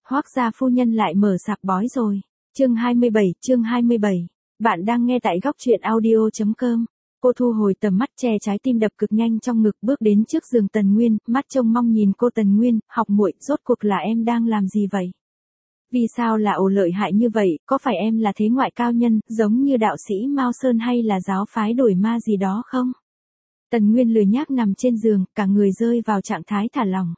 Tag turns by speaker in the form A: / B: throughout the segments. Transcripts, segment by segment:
A: Hoác gia phu nhân lại mở sạp bói rồi. Chương 27. Bạn đang nghe tại góc truyện audio.com. Cô thu hồi tầm mắt, che trái tim đập cực nhanh trong ngực, bước đến trước giường Tần Nguyên, mắt trông mong nhìn cô. Tần Nguyên, học muội, rốt cuộc là em đang làm gì vậy? Vì sao là ổ lợi hại như vậy, có phải em là thế ngoại cao nhân, giống như đạo sĩ Mao Sơn hay là giáo phái đuổi ma gì đó không? Tần Nguyên lười nhác nằm trên giường, cả người rơi vào trạng thái thả lỏng.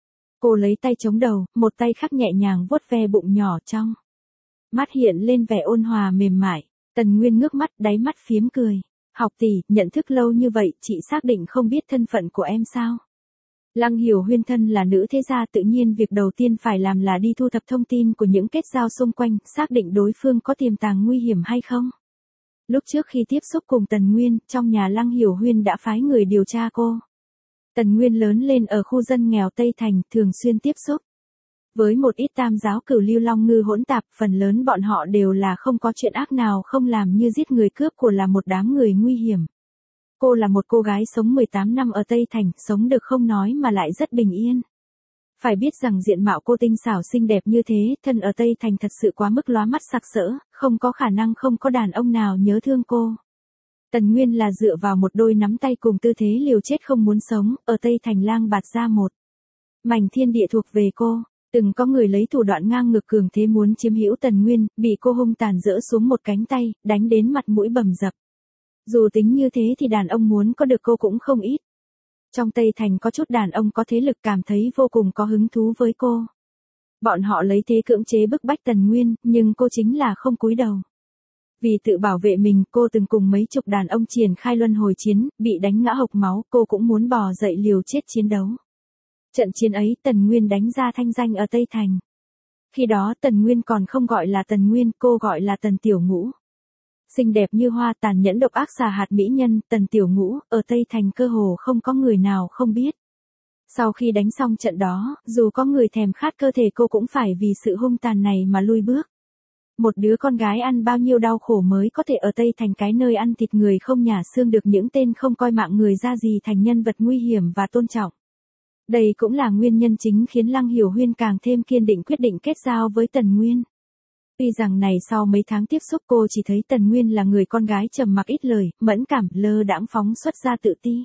A: Cô lấy tay chống đầu, một tay khác nhẹ nhàng vuốt ve bụng nhỏ trong. Mắt hiện lên vẻ ôn hòa mềm mại. Tần Nguyên ngước mắt, đáy mắt phiếm cười. Học tỷ, nhận thức lâu như vậy, chị xác định không biết thân phận của em sao? Lăng Hiểu Huyên thân là nữ thế gia, tự nhiên việc đầu tiên phải làm là đi thu thập thông tin của những kết giao xung quanh, xác định đối phương có tiềm tàng nguy hiểm hay không. Lúc trước khi tiếp xúc cùng Tần Nguyên, trong nhà Lăng Hiểu Huyên đã phái người điều tra cô. Tần Nguyên lớn lên ở khu dân nghèo Tây Thành, thường xuyên tiếp xúc với một ít tam giáo cửu lưu long ngư hỗn tạp, phần lớn bọn họ đều là không có chuyện ác nào không làm, như giết người cướp của, là một đám người nguy hiểm. Cô là một cô gái sống 18 năm ở Tây Thành, sống được không nói mà lại rất bình yên. Phải biết rằng diện mạo cô tinh xảo xinh đẹp như thế, thân ở Tây Thành thật sự quá mức lóa mắt sặc sỡ, không có khả năng không có đàn ông nào nhớ thương cô. Tần Nguyên là dựa vào một đôi nắm tay cùng tư thế liều chết không muốn sống, ở Tây Thành lang bạt ra một mảnh thiên địa thuộc về cô. Từng có người lấy thủ đoạn ngang ngược cường thế muốn chiếm hữu Tần Nguyên, bị cô hung tàn giỡ xuống một cánh tay, đánh đến mặt mũi bầm dập. Dù tính như thế thì đàn ông muốn có được cô cũng không ít. Trong Tây Thành có chút đàn ông có thế lực cảm thấy vô cùng có hứng thú với cô. Bọn họ lấy thế cưỡng chế bức bách Tần Nguyên, nhưng cô chính là không cúi đầu. Vì tự bảo vệ mình, cô từng cùng mấy chục đàn ông triển khai luân hồi chiến, bị đánh ngã hộc máu, cô cũng muốn bò dậy liều chết chiến đấu. Trận chiến ấy Tần Nguyên đánh ra thanh danh ở Tây Thành. Khi đó Tần Nguyên còn không gọi là Tần Nguyên, cô gọi là Tần Tiểu Ngũ. Xinh đẹp như hoa, tàn nhẫn độc ác xà hạt mỹ nhân, Tần Tiểu Ngũ, ở Tây Thành cơ hồ không có người nào không biết. Sau khi đánh xong trận đó, dù có người thèm khát cơ thể cô cũng phải vì sự hung tàn này mà lui bước. Một đứa con gái ăn bao nhiêu đau khổ mới có thể ở Tây Thành, cái nơi ăn thịt người không nhả xương, được những tên không coi mạng người ra gì thành nhân vật nguy hiểm và tôn trọng. Đây cũng là nguyên nhân chính khiến Lăng Hiểu Huyên càng thêm kiên định quyết định kết giao với Tần Nguyên. Tuy rằng này sau mấy tháng tiếp xúc cô chỉ thấy Tần Nguyên là người con gái trầm mặc ít lời, mẫn cảm, lơ đãng phóng xuất ra tự ti.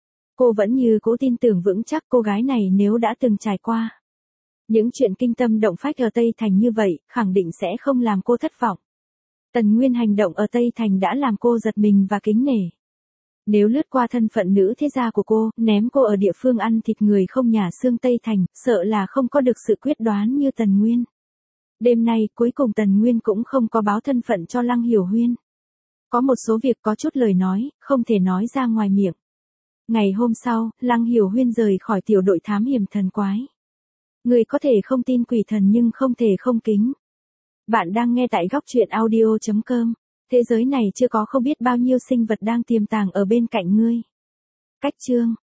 A: Cô vẫn như cố tin tưởng vững chắc cô gái này nếu đã từng trải qua những chuyện kinh tâm động phách ở Tây Thành như vậy, khẳng định sẽ không làm cô thất vọng. Tần Nguyên hành động ở Tây Thành đã làm cô giật mình và kính nể. Nếu lướt qua thân phận nữ thế gia của cô, ném cô ở địa phương ăn thịt người không nhả xương Tây Thành, sợ là không có được sự quyết đoán như Tần Nguyên. Đêm nay, cuối cùng Tần Nguyên cũng không có báo thân phận cho Lăng Hiểu Huyên. Có một số việc có chút lời nói, không thể nói ra ngoài miệng. Ngày hôm sau, Lăng Hiểu Huyên rời khỏi tiểu đội thám hiểm thần quái. Người có thể không tin quỷ thần nhưng không thể không kính. Bạn đang nghe tại góc truyện audio.com. Thế giới này chưa có không biết bao nhiêu sinh vật đang tiềm tàng ở bên cạnh ngươi. Cách chương